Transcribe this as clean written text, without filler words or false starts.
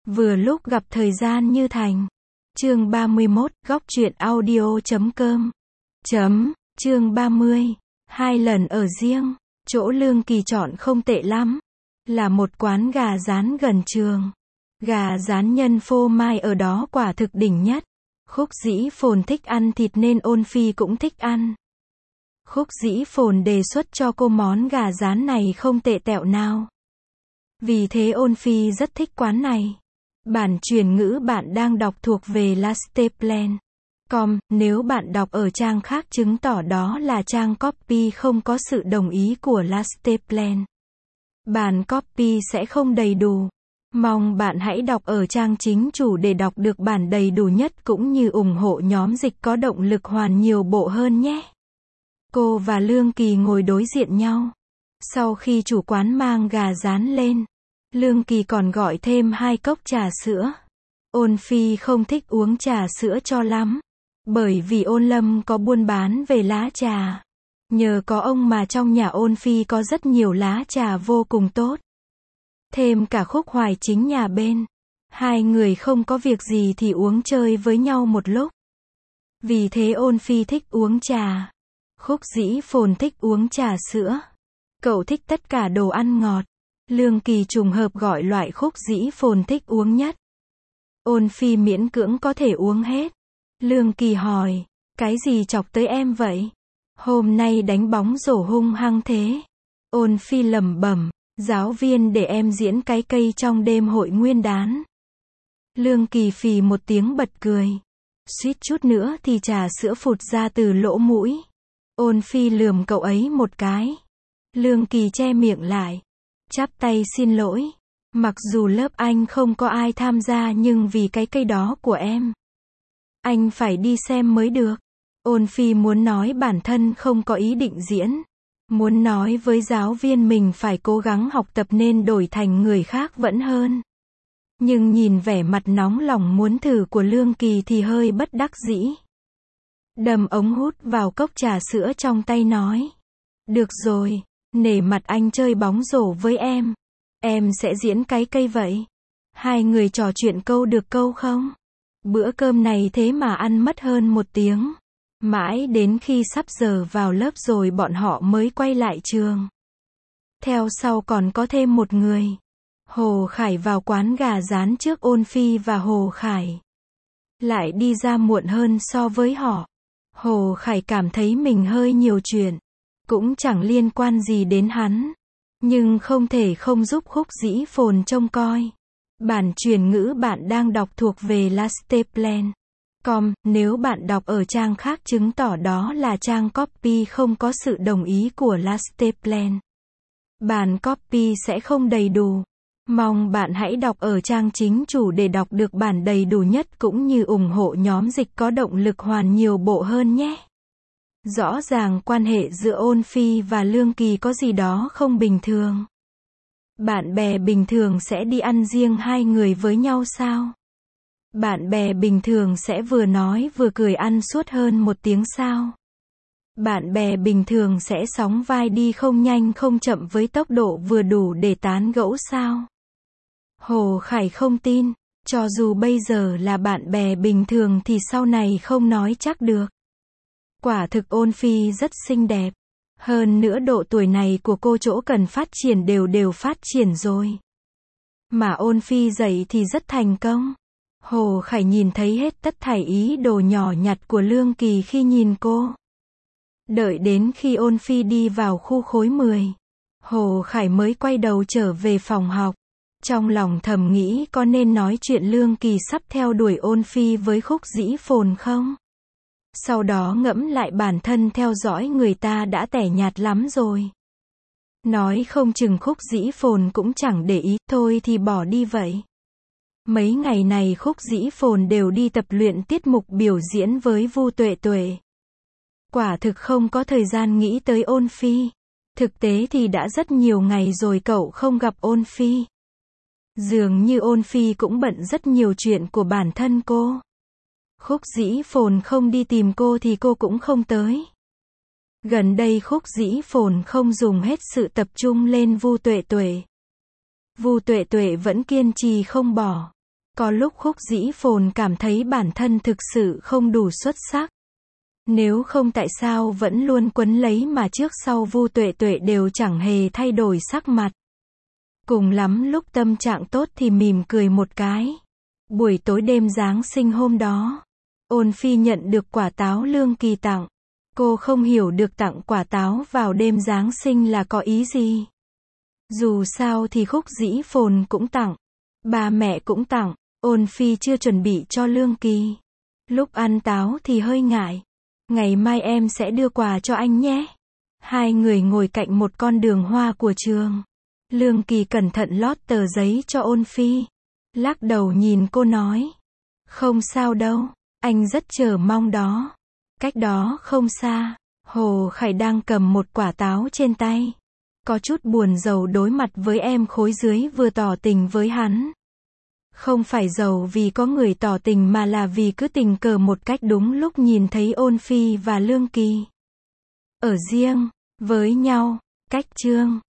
Vừa lúc gặp thời gian như thành. Chương 31, góc truyện audio.com. Chương 30. 2 lần ở riêng. Chỗ Lương Kỳ chọn không tệ lắm. Là một quán gà rán gần trường. Gà rán nhân phô mai ở đó quả thực đỉnh nhất. Khúc Dĩ Phồn thích ăn thịt nên Ôn Phi cũng thích ăn. Khúc Dĩ Phồn đề xuất cho cô món gà rán này không tệ tẹo nào. Vì thế Ôn Phi rất thích quán này. Bản truyền ngữ bạn đang đọc thuộc về lasteplan.com, nếu bạn đọc ở trang khác chứng tỏ đó là trang copy không có sự đồng ý của Lasteplan. Bản copy sẽ không đầy đủ. Mong bạn hãy đọc ở trang chính chủ để đọc được bản đầy đủ nhất cũng như ủng hộ nhóm dịch có động lực hoàn nhiều bộ hơn nhé. Cô và Lương Kỳ ngồi đối diện nhau. Sau khi chủ quán mang gà rán lên, Lương Kỳ còn gọi thêm 2 cốc trà sữa. Ôn Phi không thích uống trà sữa cho lắm, bởi vì Ôn Lâm có buôn bán về lá trà. Nhờ có ông mà trong nhà Ôn Phi có rất nhiều lá trà vô cùng tốt. Thêm cả Khúc Hoài chính nhà bên. Hai người không có việc gì thì uống chơi với nhau một lúc. Vì thế Ôn Phi thích uống trà. Khúc Dĩ Phồn thích uống trà sữa. Cậu thích tất cả đồ ăn ngọt. Lương Kỳ trùng hợp gọi loại Khúc Dĩ Phồn thích uống nhất. Ôn Phi miễn cưỡng có thể uống hết. Lương Kỳ hỏi, cái gì chọc tới em vậy? Hôm nay đánh bóng rổ hung hăng thế. Ôn Phi lẩm bẩm, giáo viên để em diễn cái cây trong đêm hội nguyên đán. Lương Kỳ phì một tiếng bật cười. Suýt chút nữa thì trà sữa phụt ra từ lỗ mũi. Ôn Phi lườm cậu ấy một cái. Lương Kỳ che miệng lại. Chắp tay xin lỗi. Mặc dù lớp anh không có ai tham gia nhưng vì cái cây đó của em, anh phải đi xem mới được. Ôn Phi muốn nói bản thân không có ý định diễn. Muốn nói với giáo viên mình phải cố gắng học tập nên đổi thành người khác vẫn hơn. Nhưng nhìn vẻ mặt nóng lòng muốn thử của Lương Kỳ thì hơi bất đắc dĩ. Đầm ống hút vào cốc trà sữa trong tay nói. Được rồi, nể mặt anh chơi bóng rổ với em sẽ diễn cái cây vậy. Hai người trò chuyện câu được câu không? Bữa cơm này thế mà ăn mất hơn 1 tiếng. Mãi đến khi sắp giờ vào lớp rồi bọn họ mới quay lại trường. Theo sau còn có thêm một người. Hồ Khải vào quán gà rán trước Ôn Phi và Hồ Khải lại đi ra muộn hơn so với họ. Hồ Khải cảm thấy mình hơi nhiều chuyện. Cũng chẳng liên quan gì đến hắn. Nhưng không thể không giúp Khúc Dĩ Phồn trông coi. Bản truyền ngữ bạn đang đọc thuộc về lasteplan.com, nếu bạn đọc ở trang khác chứng tỏ đó là trang copy không có sự đồng ý của Lasteplan. Bản copy sẽ không đầy đủ. Mong bạn hãy đọc ở trang chính chủ để đọc được bản đầy đủ nhất cũng như ủng hộ nhóm dịch có động lực hoàn nhiều bộ hơn nhé. Rõ ràng quan hệ giữa Ôn Phi và Lương Kỳ có gì đó không bình thường. Bạn bè bình thường sẽ đi ăn riêng hai người với nhau sao? Bạn bè bình thường sẽ vừa nói vừa cười ăn suốt hơn 1 tiếng sao? Bạn bè bình thường sẽ sóng vai đi không nhanh không chậm với tốc độ vừa đủ để tán gẫu sao? Hồ Khải không tin, cho dù bây giờ là bạn bè bình thường thì sau này không nói chắc được. Quả thực Ôn Phi rất xinh đẹp. Hơn nữa độ tuổi này của cô chỗ cần phát triển đều phát triển rồi. Mà Ôn Phi dạy thì rất thành công. Hồ Khải nhìn thấy hết tất thảy ý đồ nhỏ nhặt của Lương Kỳ khi nhìn cô. Đợi đến khi Ôn Phi đi vào khu khối 10, Hồ Khải mới quay đầu trở về phòng học. Trong lòng thầm nghĩ có nên nói chuyện Lương Kỳ sắp theo đuổi Ôn Phi với Khúc Dĩ Phồn không? Sau đó ngẫm lại bản thân theo dõi người ta đã tẻ nhạt lắm rồi. Nói không chừng Khúc Dĩ Phồn cũng chẳng để ý, thôi thì bỏ đi vậy. Mấy ngày này Khúc Dĩ Phồn đều đi tập luyện tiết mục biểu diễn với Vu Tuệ Tuệ. Quả thực không có thời gian nghĩ tới Ôn Phi. Thực tế thì đã rất nhiều ngày rồi cậu không gặp Ôn Phi. Dường như Ôn Phi cũng bận rất nhiều chuyện của bản thân cô. Khúc Dĩ Phồn không đi tìm cô thì cô cũng không tới. Gần đây Khúc Dĩ Phồn không dùng hết sự tập trung lên Vu Tuệ Tuệ. Vu Tuệ Tuệ vẫn kiên trì không bỏ. Có lúc Khúc Dĩ Phồn cảm thấy bản thân thực sự không đủ xuất sắc. Nếu không tại sao vẫn luôn quấn lấy mà trước sau Vu Tuệ Tuệ đều chẳng hề thay đổi sắc mặt. Cùng lắm lúc tâm trạng tốt thì mỉm cười một cái. Buổi tối đêm Giáng sinh hôm đó, Ôn Phi nhận được quả táo Lương Kỳ tặng. Cô không hiểu được tặng quả táo vào đêm Giáng sinh là có ý gì. Dù sao thì Khúc Dĩ Phồn cũng tặng, ba mẹ cũng tặng, Ôn Phi chưa chuẩn bị cho Lương Kỳ. Lúc ăn táo thì hơi ngại. Ngày mai em sẽ đưa quà cho anh nhé. Hai người ngồi cạnh một con đường hoa của trường. Lương Kỳ cẩn thận lót tờ giấy cho Ôn Phi. Lắc đầu nhìn cô nói. Không sao đâu, anh rất chờ mong đó. Cách đó không xa, Hồ Khải đang cầm một quả táo trên tay. Có chút buồn rầu đối mặt với em khối dưới vừa tỏ tình với hắn. Không phải rầu vì có người tỏ tình mà là vì cứ tình cờ một cách đúng lúc nhìn thấy Ôn Phi và Lương Kỳ ở riêng với nhau. Cách chương